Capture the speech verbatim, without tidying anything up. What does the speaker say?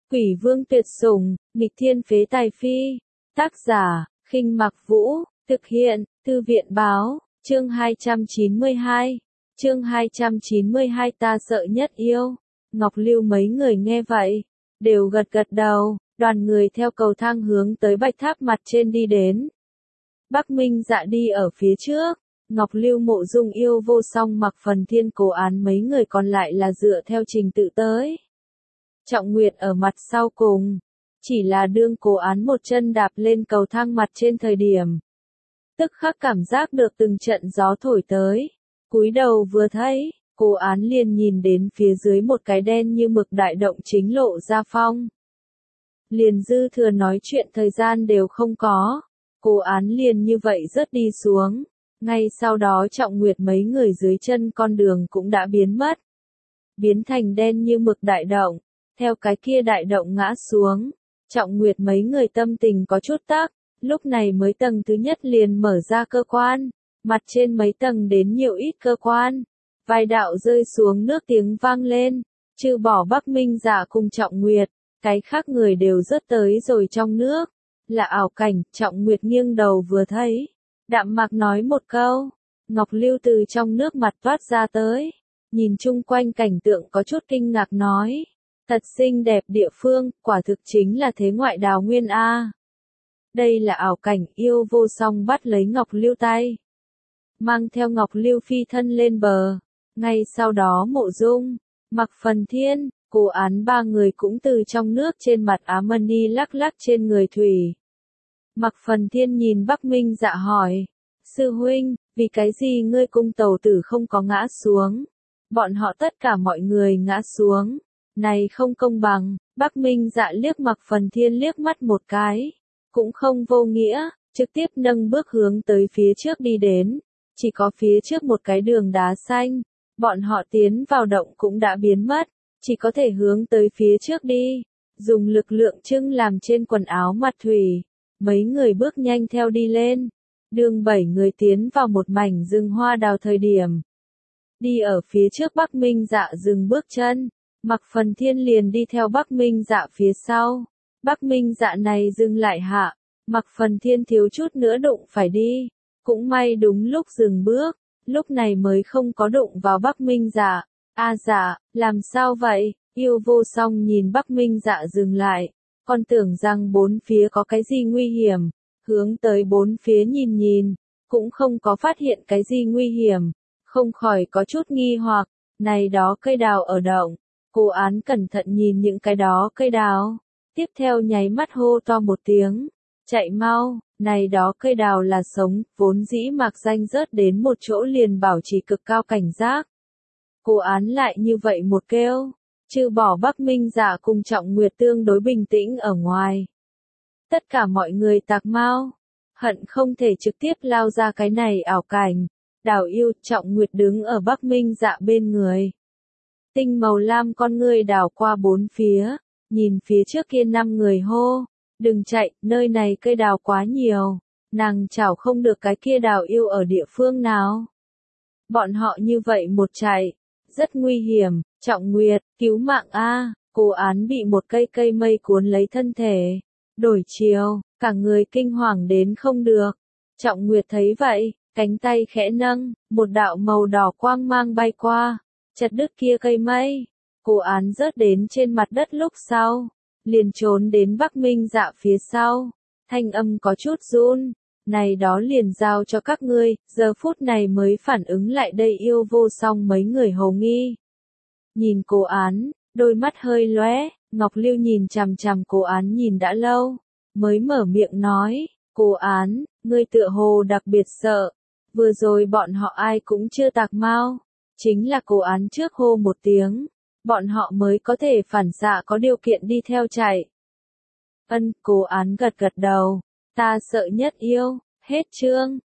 Quỷ vương tuyệt sủng, nghịch thiên phế tài phi. Tác giả, Khinh Mặc Vũ, thực hiện, Thư viện báo, chương hai trăm chín mươi hai. Chương hai trăm chín mươi hai ta sợ nhất yêu. Ngọc Lưu mấy người nghe vậy, đều gật gật đầu, đoàn người theo cầu thang hướng tới bạch tháp mặt trên đi đến. Bắc Minh Dạ đi ở phía trước, Ngọc Lưu Mộ Dung Yêu Vô Song Mặc Phần Thiên Cố Án mấy người còn lại là dựa theo trình tự tới. Trọng Nguyệt ở mặt sau cùng, chỉ là đương Cố Án một chân đạp lên cầu thang mặt trên thời điểm. Tức khắc cảm giác được từng trận gió thổi tới, cúi đầu vừa thấy, Cố Án liền nhìn đến phía dưới một cái đen như mực đại động chính lộ ra phong. Liền dư thừa nói chuyện thời gian đều không có, Cố Án liền như vậy rớt đi xuống, ngay sau đó Trọng Nguyệt mấy người dưới chân con đường cũng đã biến mất. Biến thành đen như mực đại động, theo cái kia đại động ngã xuống, Trọng Nguyệt mấy người tâm tình có chút tắc, lúc này mới tầng thứ nhất liền mở ra cơ quan, mặt trên mấy tầng đến nhiều ít cơ quan, vài đạo rơi xuống nước tiếng vang lên, trừ bỏ Bắc Minh Dạ cùng Trọng Nguyệt, cái khác người đều rớt tới rồi trong nước, là ảo cảnh. Trọng Nguyệt nghiêng đầu vừa thấy, đạm mạc nói một câu, Ngọc Lưu từ trong nước mặt toát ra tới, nhìn chung quanh cảnh tượng có chút kinh ngạc nói, thật xinh đẹp địa phương, quả thực chính là thế ngoại đào nguyên a. Đây là ảo cảnh. Yêu Vô Song bắt lấy Ngọc Lưu tay, mang theo Ngọc Lưu phi thân lên bờ, ngay sau đó Mộ Dung, Mặc Phần Thiên, Cố Án ba người cũng từ trong nước trên mặt Á Mân Ni lắc lắc trên người thủy. Mặc Phần Thiên nhìn Bắc Minh Dạ hỏi, sư huynh, vì cái gì ngươi cung tàu tử không có ngã xuống? Bọn họ tất cả mọi người ngã xuống, này không công bằng. Bắc Minh Dạ liếc Mặc Phần Thiên liếc mắt một cái, cũng không vô nghĩa, trực tiếp nâng bước hướng tới phía trước đi đến, chỉ có phía trước một cái đường đá xanh, bọn họ tiến vào động cũng đã biến mất, chỉ có thể hướng tới phía trước đi, dùng lực lượng trưng làm trên quần áo mặt thủy. Mấy người bước nhanh theo đi lên, đường bảy người tiến vào một mảnh rừng hoa đào thời điểm. Đi ở phía trước Bắc Minh Dạ dừng bước chân, Mặc Phần Thiên liền đi theo Bắc Minh Dạ phía sau. Bắc Minh Dạ này dừng lại hạ, Mặc Phần Thiên thiếu chút nữa đụng phải đi, cũng may đúng lúc dừng bước, lúc này mới không có đụng vào Bắc Minh Dạ. A Dạ, làm sao vậy? Yêu Vô Song nhìn Bắc Minh Dạ dừng lại, còn tưởng rằng bốn phía có cái gì nguy hiểm, hướng tới bốn phía nhìn nhìn, cũng không có phát hiện cái gì nguy hiểm, không khỏi có chút nghi hoặc, này đó cây đào ở động. Cố Án cẩn thận nhìn những cái đó cây đào, tiếp theo nháy mắt hô to một tiếng, chạy mau. Này đó cây đào là sống, vốn dĩ mạc danh rớt đến một chỗ liền bảo trì cực cao cảnh giác. Cố Án lại như vậy một kêu, trừ bỏ Bắc Minh Dạ cùng Trọng Nguyệt tương đối bình tĩnh ở ngoài. Tất cả mọi người tạc mau, hận không thể trực tiếp lao ra cái này ảo cảnh. Đào Yêu. Trọng Nguyệt đứng ở Bắc Minh Dạ bên người. Tinh màu lam con ngươi đảo qua bốn phía, nhìn phía trước kia năm người hô, đừng chạy, nơi này cây đào quá nhiều, nàng chảo không được cái kia Đào Yêu ở địa phương nào. Bọn họ như vậy một chạy, rất nguy hiểm. Trọng Nguyệt, cứu mạng a. Cố Án bị một cây cây mây cuốn lấy thân thể, đổi chiều, cả người kinh hoàng đến không được. Trọng Nguyệt thấy vậy, cánh tay khẽ nâng, một đạo màu đỏ quang mang bay qua, chặt đứt kia cây mây. Cố Án rớt đến trên mặt đất lúc sau, liền trốn đến Bắc Minh Dạ phía sau, thanh âm có chút run, này đó liền giao cho các ngươi. Giờ phút này mới phản ứng lại đây Yêu Vô Song mấy người hồ nghi. Nhìn Cố Án, đôi mắt hơi lóe, Ngọc Lưu nhìn chằm chằm Cố Án nhìn đã lâu, mới mở miệng nói, Cố Án, ngươi tựa hồ đặc biệt sợ, vừa rồi bọn họ ai cũng chưa tạc mau, chính là Cố Án trước hô một tiếng, bọn họ mới có thể phản xạ có điều kiện đi theo chạy. Ân. Cố Án gật gật đầu, ta sợ nhất yêu. Hết chương.